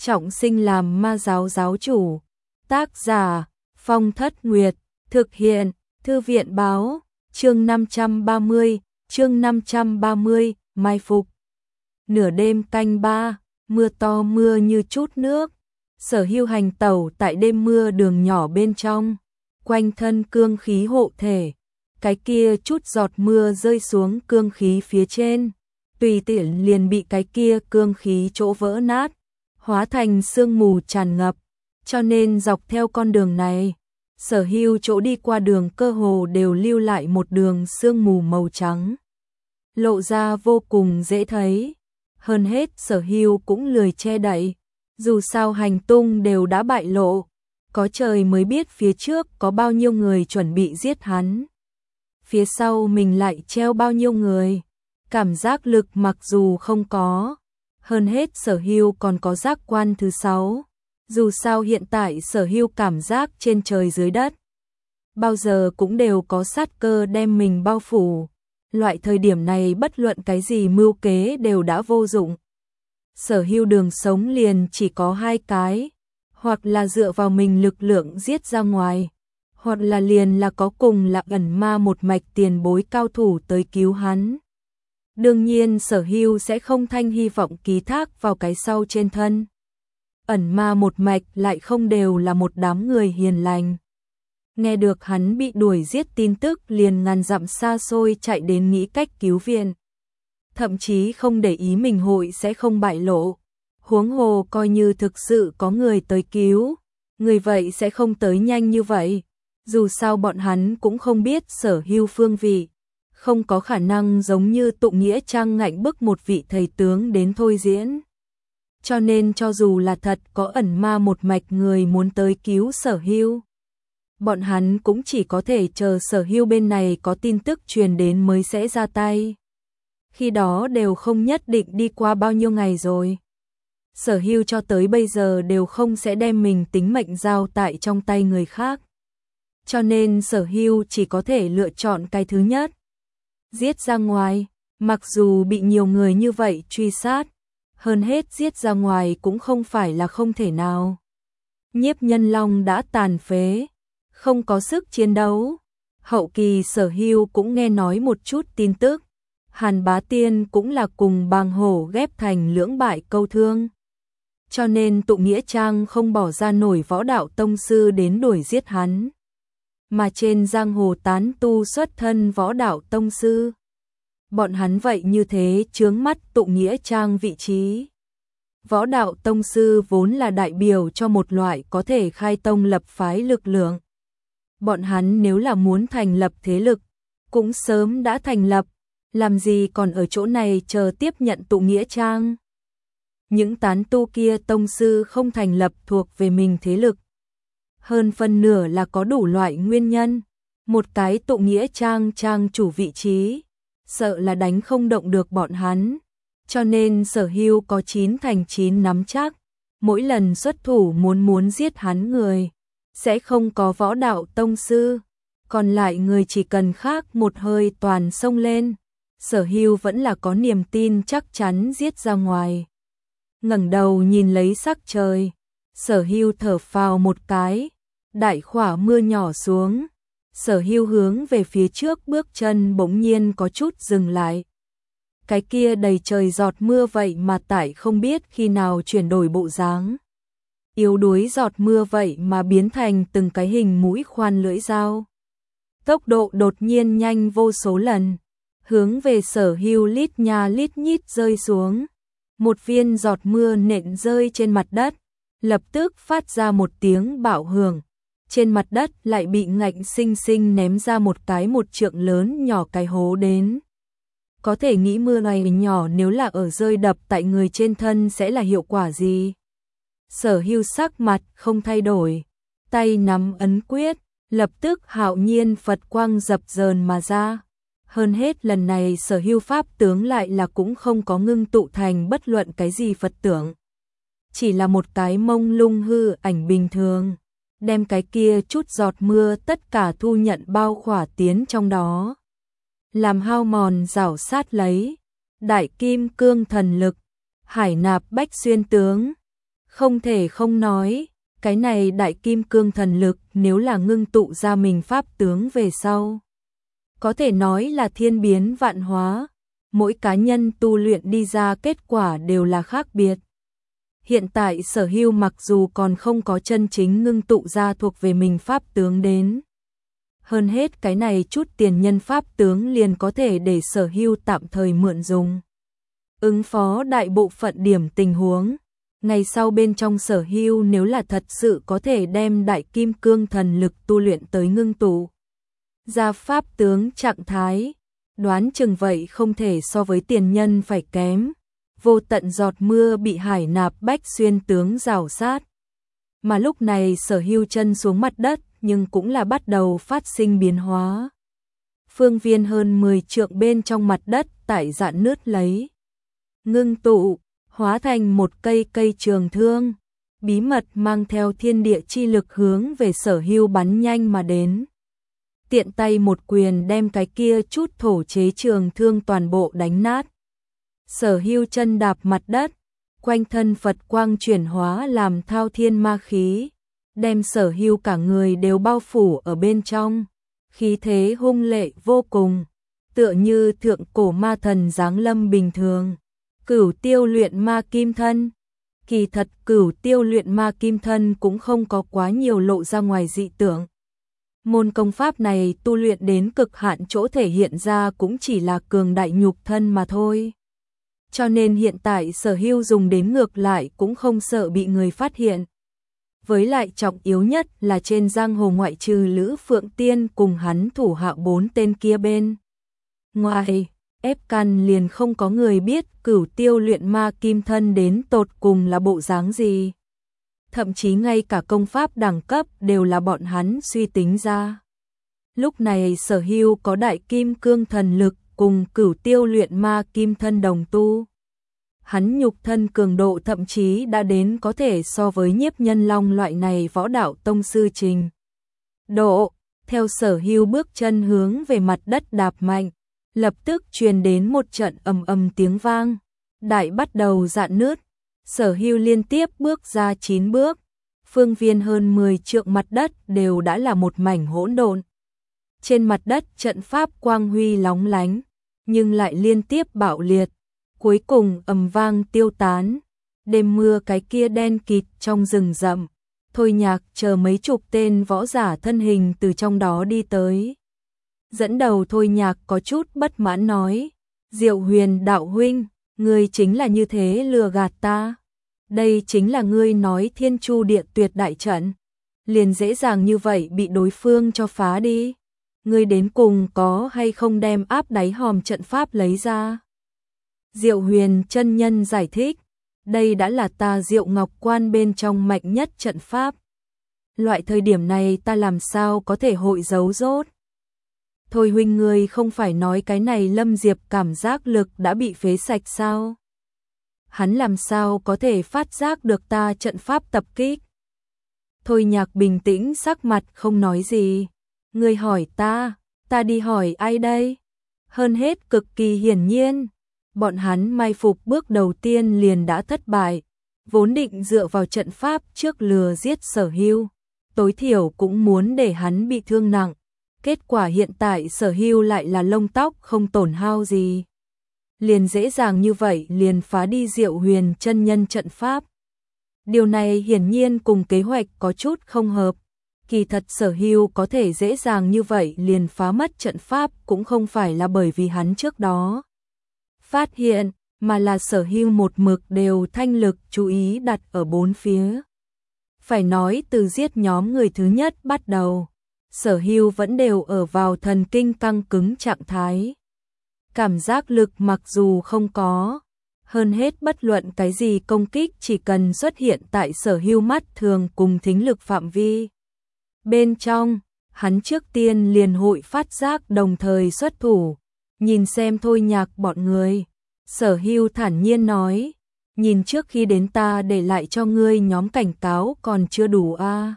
trọng sinh làm ma giáo giáo chủ. Tác giả Phong Thất Nguyệt, thực hiện Thư viện báo, chương 530, mai phục. Nửa đêm canh 3, mưa to mưa như chút nước. Sở Hưu hành tẩu tại đêm mưa đường nhỏ bên trong, quanh thân cương khí hộ thể. Cái kia chút giọt mưa rơi xuống cương khí phía trên, tùy tiện liền bị cái kia cương khí chỗ vỡ nát, hóa thành sương mù tràn ngập. Cho nên dọc theo con đường này, Sở Hưu chỗ đi qua đường cơ hồ đều lưu lại một đường sương mù màu trắng, lộ ra vô cùng dễ thấy. Hơn hết Sở Hưu cũng lười che đậy, dù sao hành tung đều đã bại lộ, có trời mới biết phía trước có bao nhiêu người chuẩn bị giết hắn, phía sau mình lại treo bao nhiêu người. Cảm giác lực mặc dù không có, hơn hết Sở Hưu còn có giác quan thứ 6. Dù sao hiện tại Sở Hưu cảm giác trên trời dưới đất, bao giờ cũng đều có sát cơ đem mình bao phủ. Loại thời điểm này bất luận cái gì mưu kế đều đã vô dụng. Sở Hưu đường sống liền chỉ có 2 cái, hoặc là dựa vào mình lực lượng giết ra ngoài, hoặc là liền là có cùng là ẩn ma một mạch tiền bối cao thủ tới cứu hắn. Đương nhiên Sở Hưu sẽ không thanh hy vọng ký thác vào cái sau trên thân. Ẩn ma một mạch lại không đều là một đám người hiền lành. Nghe được hắn bị đuổi giết tin tức liền ngàn dặm xa xôi chạy đến nghĩ cách cứu viện. Thậm chí không để ý mình hội sẽ không bại lộ. Huống hồ coi như thực sự có người tới cứu, người vậy sẽ không tới nhanh như vậy. Dù sao bọn hắn cũng không biết Sở Hưu phương vị, không có khả năng giống như Tụng Nghĩa Trang ngạnh bức một vị thầy tướng đến thôi diễn. Cho nên cho dù là thật có ẩn ma một mạch người muốn tới cứu Sở Hưu, bọn hắn cũng chỉ có thể chờ Sở Hưu bên này có tin tức truyền đến mới sẽ ra tay. Khi đó đều không nhất định đi qua bao nhiêu ngày rồi. Sở Hưu cho tới bây giờ đều không sẽ đem mình tính mệnh giao tại trong tay người khác. Cho nên Sở Hưu chỉ có thể lựa chọn cái thứ nhất. Giết ra ngoài, mặc dù bị nhiều người như vậy truy sát, hơn hết giết ra ngoài cũng không phải là không thể nào. Nhiếp Nhân Long đã tàn phế, không có sức chiến đấu. Hậu kỳ Sở Hưu cũng nghe nói một chút tin tức, Hàn Bá Tiên cũng là cùng Bàng Hổ ghép thành lưỡng bại câu thương. Cho nên Tụng Nghĩa Trang không bỏ ra nổi võ đạo tông sư đến đuổi giết hắn, mà trên giang hồ tán tu xuất thân võ đạo tông sư. Bọn hắn vậy như thế chướng mắt Tụng Nghĩa Trang vị trí. Võ đạo tông sư vốn là đại biểu cho một loại có thể khai tông lập phái lực lượng. Bọn hắn nếu là muốn thành lập thế lực, cũng sớm đã thành lập, làm gì còn ở chỗ này chờ tiếp nhận Tụng Nghĩa Trang. Những tán tu kia tông sư không thành lập thuộc về mình thế lực, hơn phân nửa là có đủ loại nguyên nhân. Một cái Tụng Nghĩa Trang trang chủ vị trí, sợ là đánh không động được bọn hắn. Cho nên Sở Hưu có 9 thành 9 nắm chắc, mỗi lần xuất thủ muốn giết hắn người, sẽ không có võ đạo tông sư, còn lại người chỉ cần khác một hơi toàn xông lên. Sở Hưu vẫn là có niềm tin chắc chắn giết ra ngoài. Ngẩng đầu nhìn lấy sắc trời, Sở Hưu thở phào một cái, đại khỏa mưa nhỏ xuống. Sở Hưu hướng về phía trước bước chân bỗng nhiên có chút dừng lại. Cái kia đầy trời giọt mưa vậy mà tại không biết khi nào chuyển đổi bộ dáng. Yếu đuối giọt mưa vậy mà biến thành từng cái hình mũi khoan lưỡi dao. Tốc độ đột nhiên nhanh vô số lần, hướng về Sở Hưu lít nha lít nhít rơi xuống. Một viên giọt mưa nện rơi trên mặt đất, lập tức phát ra một tiếng bạo hưởng. Trên mặt đất lại bị ngạnh sinh sinh ném ra một trượng lớn nhỏ cái hố đến. Có thể nghĩ mưa này nhỏ nếu là ở rơi đập tại người trên thân sẽ là hiệu quả gì. Sở Hưu sắc mặt không thay đổi, tay nắm ấn quyết, lập tức hạo nhiên Phật quang dập dờn mà ra. Hơn hết lần này Sở Hưu pháp tướng lại là cũng không có ngưng tụ thành bất luận cái gì Phật tượng, chỉ là một cái mông lung hư ảnh bình thường, đem cái kia chút giọt mưa tất cả thu nhận bao khỏa tiến trong đó, làm hao mòn rảo sát lấy. Đại kim cương thần lực, hải nạp bách xuyên tướng, Không thể không nói, cái này đại kim cương thần lực nếu là ngưng tụ ra mình pháp tướng về sau. Có thể nói là thiên biến vạn hóa, mỗi cá nhân tu luyện đi ra kết quả đều là khác biệt. Hiện tại Sở Hưu mặc dù còn không có chân chính ngưng tụ ra thuộc về mình pháp tướng đến. Hơn hết cái này chút tiền nhân pháp tướng liền có thể để Sở Hưu tạm thời mượn dùng. Ứng phó đại bộ phận điểm tình huống. Ngày sau bên trong Sở Hưu nếu là thật sự có thể đem đại kim cương thần lực tu luyện tới ngưng tụ ra pháp tướng trạng thái, đoán chừng vậy không thể so với tiền nhân phải kém. Vô tận giọt mưa bị hải nạp bách xuyên tướng rào sát. Mà lúc này Sở Hưu chân xuống mặt đất nhưng cũng là bắt đầu phát sinh biến hóa. Phương viên hơn 10 trượng bên trong mặt đất tại dạn nứt lấy. Ngưng tụ, hóa thành một cây trường thương, bí mật mang theo thiên địa chi lực hướng về Sở Hưu bắn nhanh mà đến. Tiện tay một quyền đem cái kia chút thổ chế trường thương toàn bộ đánh nát. Sở Hưu chân đạp mặt đất, quanh thân Phật quang chuyển hóa làm thao thiên ma khí, đem Sở Hưu cả người đều bao phủ ở bên trong, khí thế hung lệ vô cùng, tựa như thượng cổ ma thần giáng lâm bình thường. Cửu tiêu luyện ma kim thân. Kỳ thật cửu tiêu luyện ma kim thân cũng không có quá nhiều lộ ra ngoài dị tưởng. Môn công pháp này tu luyện đến cực hạn chỗ thể hiện ra cũng chỉ là cường đại nhục thân mà thôi. Cho nên hiện tại Sở Hưu dùng đến ngược lại cũng không sợ bị người phát hiện. Với lại trọng yếu nhất là trên giang hồ ngoại trừ Lữ Phượng Tiên cùng hắn thủ hạ 4 tên kia bên ngoài, ép căn liền không có người biết cửu tiêu luyện ma kim thân đến tột cùng là bộ dáng gì. Thậm chí ngay cả công pháp đẳng cấp đều là bọn hắn suy tính ra. Lúc này Sở Hưu có đại kim cương thần lực cùng cửu tiêu luyện ma kim thân đồng tu. Hắn nhục thân cường độ thậm chí đã đến có thể so với Nhiếp Nhân Long loại này võ đạo tông sư trình độ. Theo Sở Hưu bước chân hướng về mặt đất đạp mạnh, lập tức truyền đến một trận ầm ầm tiếng vang, đại bắt đầu rạn nứt. Sở Hưu liên tiếp bước ra 9 bước, phương viên hơn 10 trượng mặt đất đều đã là một mảnh hỗn độn. Trên mặt đất trận pháp quang huy lóng lánh, nhưng lại liên tiếp bạo liệt, cuối cùng ầm vang tiêu tán. Đêm mưa cái kia đen kịt trong rừng rậm, Thôi Nhạc chờ mấy chục tên võ giả thân hình từ trong đó đi tới. Dẫn đầu Thôi Nhạc có chút bất mãn nói, Diệu Huyền đạo huynh, ngươi chính là như thế lừa gạt ta. Đây chính là ngươi nói Thiên Chu Địa Tuyệt đại trận, liền dễ dàng như vậy bị đối phương cho phá đi. Ngươi đến cùng có hay không đem áp đáy hòm trận pháp lấy ra? Diệu Huyền chân nhân giải thích, đây đã là ta Diệu Ngọc Quan bên trong mạnh nhất trận pháp. Loại thời điểm này ta làm sao có thể hội giấu rốt? Thôi huynh ngươi không phải nói cái này Lâm Diệp cảm giác lực đã bị phế sạch sao? Hắn làm sao có thể phát giác được ta trận pháp tập kích? Thôi Nhạc bình tĩnh sắc mặt không nói gì. Ngươi hỏi ta đi hỏi ai đây? Hơn hết cực kỳ hiển nhiên, bọn hắn mai phục bước đầu tiên liền đã thất bại, vốn định dựa vào trận pháp trước lừa giết Sở Hưu, tối thiểu cũng muốn để hắn bị thương nặng. Kết quả hiện tại Sở Hưu lại là lông tóc không tổn hao gì, liền dễ dàng như vậy liền phá đi Diệu Huyền chân nhân trận pháp. Điều này hiển nhiên cùng kế hoạch có chút không hợp. Kỳ thật Sở Hưu có thể dễ dàng như vậy liền phá mất trận pháp cũng không phải là bởi vì hắn trước đó phát hiện, mà là Sở Hưu một mực đều thanh lực chú ý đặt ở bốn phía. Phải nói từ giết nhóm người thứ nhất bắt đầu, Sở Hưu vẫn đều ở vào thần kinh căng cứng trạng thái. Cảm giác lực mặc dù không có, hơn hết bất luận cái gì công kích chỉ cần xuất hiện tại Sở Hưu mắt thường cùng thính lực phạm vi bên trong, hắn trước tiên liền hội phát giác đồng thời xuất thủ. Nhìn xem Thôi Nhạc bọn người, Sở Hưu thản nhiên nói, nhìn trước khi đến ta để lại cho ngươi nhóm cảnh cáo còn chưa đủ a?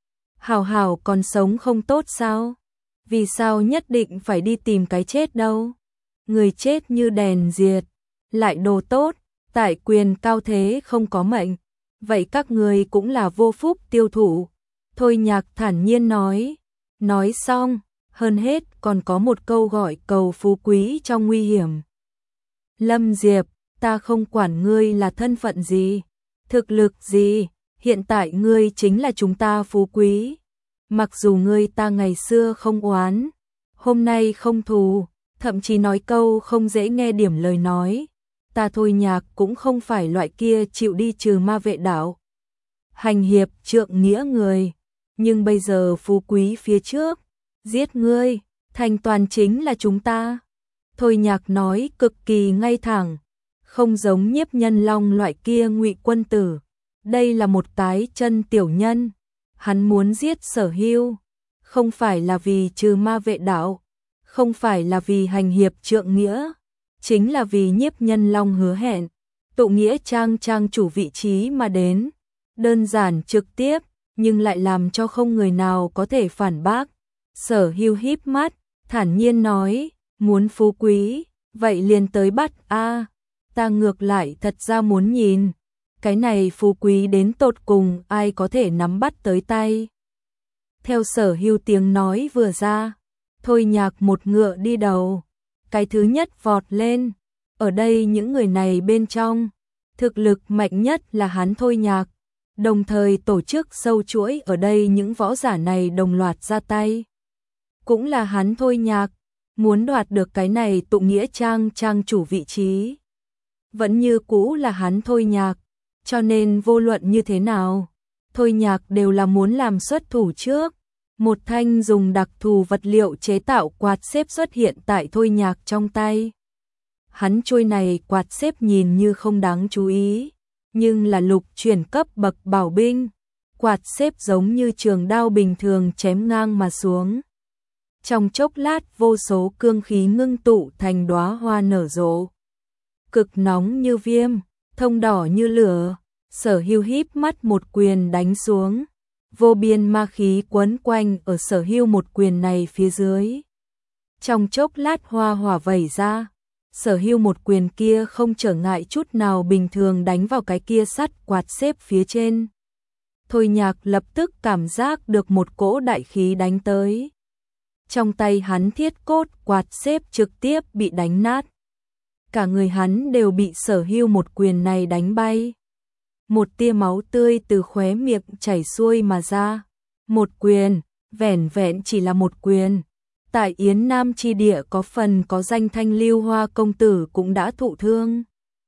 Hảo hảo còn sống không tốt sao? Vì sao nhất định phải đi tìm cái chết đâu? Người chết như đèn diệt, lại đồ tốt, tại quyền cao thế không có mệnh. vậy các người cũng là vô phúc tiêu thụ. Thôi Nhạc thản nhiên nói xong, hơn hết còn có một câu gọi cầu phú quý trong nguy hiểm. Lâm Diệp, ta không quản ngươi là thân phận gì, thực lực gì, hiện tại ngươi chính là chúng ta phú quý. Mặc dù ngươi ta ngày xưa không oán, hôm nay không thù, thậm chí nói câu không dễ nghe điểm lời nói, ta Thôi Nhạc cũng không phải loại kia chịu đi trừ ma vệ đạo, hành hiệp trượng nghĩa người, nhưng bây giờ phú quý phía trước, giết ngươi, thành toàn chính là chúng ta. Thôi Nhạc nói cực kỳ ngay thẳng, không giống Nhiếp Nhân Long loại kia ngụy quân tử. Đây là một tái chân tiểu nhân, hắn muốn giết Sở Hưu, không phải là vì trừ ma vệ đạo, không phải là vì hành hiệp trượng nghĩa, chính là vì Nhiếp Nhân Long hứa hẹn, tụ nghĩa trang chủ vị trí mà đến, đơn giản trực tiếp, nhưng lại làm cho không người nào có thể phản bác. Sở Hưu híp mắt, thản nhiên nói, muốn phú quý, vậy liền tới bắt a, ta ngược lại thật ra muốn nhìn, cái này phú quý đến tột cùng ai có thể nắm bắt tới tay. Theo Sở Hưu tiếng nói vừa ra, Thôi Nhạc một ngựa đi đầu, cái thứ nhất vọt lên, ở đây những người này bên trong, thực lực mạnh nhất là hắn Thôi Nhạc, đồng thời tổ chức sâu chuỗi ở đây những võ giả này đồng loạt ra tay. Cũng là hắn Thôi Nhạc, muốn đoạt được cái này tụ nghĩa trang chủ vị trí. Vẫn như cũ là hắn Thôi Nhạc, cho nên vô luận như thế nào, Thôi Nhạc đều là muốn làm xuất thủ trước. Một thanh dùng đặc thù vật liệu chế tạo quạt xếp xuất hiện tại Thôi Nhạc trong tay. Hắn trôi này quạt xếp nhìn như không đáng chú ý, nhưng là lục chuyển cấp bậc bảo binh, quạt xếp giống như trường đao bình thường chém ngang mà xuống. Trong chốc lát vô số cương khí ngưng tụ thành đóa hoa nở rộ. Cực nóng như viêm, thông đỏ như lửa, Sở Hưu híp mắt một quyền đánh xuống. Vô biên ma khí quấn quanh ở Sở Hưu một quyền này phía dưới. Trong chốc lát hoa hỏa vẩy ra, Sở Hưu một quyền kia không trở ngại chút nào bình thường đánh vào cái kia sắt quạt xếp phía trên. Thôi Nhạc lập tức cảm giác được một cỗ đại khí đánh tới. Trong tay hắn thiết cốt quạt xếp trực tiếp bị đánh nát. Cả người hắn đều bị Sở Hưu một quyền này đánh bay. Một tia máu tươi từ khóe miệng chảy xuôi mà ra. Một quyền, vẻn vẹn chỉ là một quyền. Tại Yến Nam chi địa có phần có danh Thanh Lưu Hoa công tử cũng đã thụ thương.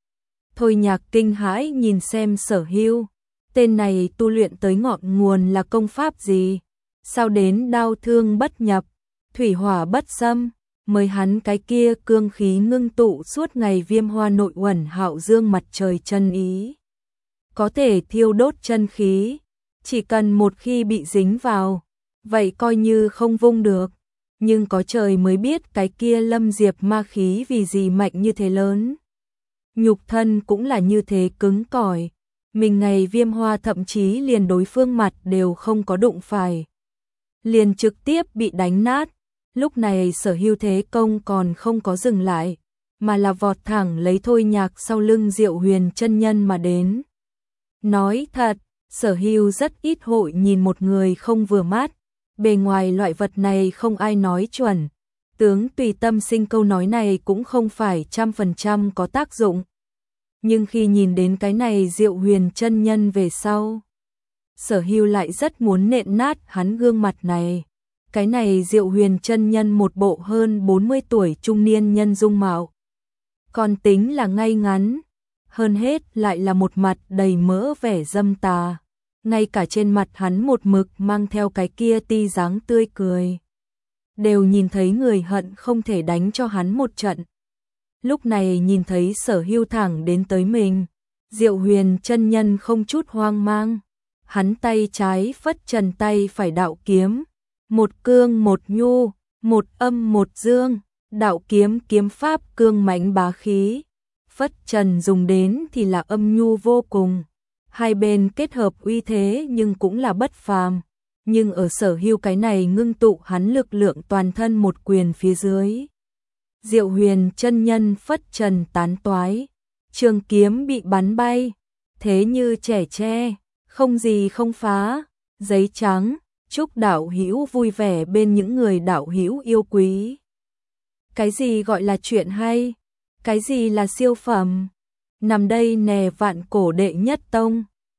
Thôi Nhạc kinh hãi nhìn xem Sở Hưu, tên này tu luyện tới ngọn nguồn là công pháp gì? Sao đến đao thương bất nhập, thủy hỏa bất xâm, mới hắn cái kia cương khí ngưng tụ suốt ngày viêm hoa nội uẩn hạo dương mặt trời chân ý. Có thể thiêu đốt chân khí, chỉ cần một khi bị dính vào, vậy coi như không vung được. Nhưng có trời mới biết cái kia Lâm Diệp ma khí vì gì mạnh như thế lớn. Nhục thân cũng là như thế cứng cỏi, mình ngày viêm hoa thậm chí liền đối phương mặt đều không có đụng phải. Liền trực tiếp bị đánh nát, lúc này Sở Hưu thế công còn không có dừng lại, mà là vọt thẳng lấy Thôi Nhạc sau lưng Diệu Huyền chân nhân mà đến. Nói thật, Sở Hưu rất ít hội nhìn một người không vừa mắt, bề ngoài loại vật này không ai nói chuẩn, tướng tùy tâm sinh câu nói này cũng không phải 100% có tác dụng. Nhưng khi nhìn đến cái này Diệu Huyền chân nhân về sau, Sở Hưu lại rất muốn nện nát hắn gương mặt này. Cái này Diệu Huyền chân nhân một bộ hơn 40 tuổi trung niên nhân dung mạo, còn tính là ngay ngắn, hơn hết lại là một mặt đầy mỡ vẻ dâm tà. Ngay cả trên mặt hắn một mực mang theo cái kia ti dáng tươi cười, đều nhìn thấy người hận không thể đánh cho hắn một trận. Lúc này nhìn thấy Sở Hưu thẳng đến tới mình, Diệu Huyền chân nhân không chút hoang mang, hắn tay trái phất trần tay phải đạo kiếm, một cương một nhu, một âm một dương, đạo kiếm kiếm pháp cương mãnh bá khí, phất trần dùng đến thì là âm nhu vô cùng. Hai bên kết hợp uy thế nhưng cũng là bất phàm, nhưng ở Sở Hưu cái này ngưng tụ hắn lực lượng toàn thân một quyền phía dưới. Diệu Huyền chân nhân phất trần tán toái, trường kiếm bị bắn bay, thế như trẻ tre, không gì không phá, giấy trắng, chúc đạo hữu vui vẻ bên những người đạo hữu yêu quý. Cái gì gọi là chuyện hay? Cái gì là siêu phẩm? Nằm đây nè vạn cổ đệ nhất tông.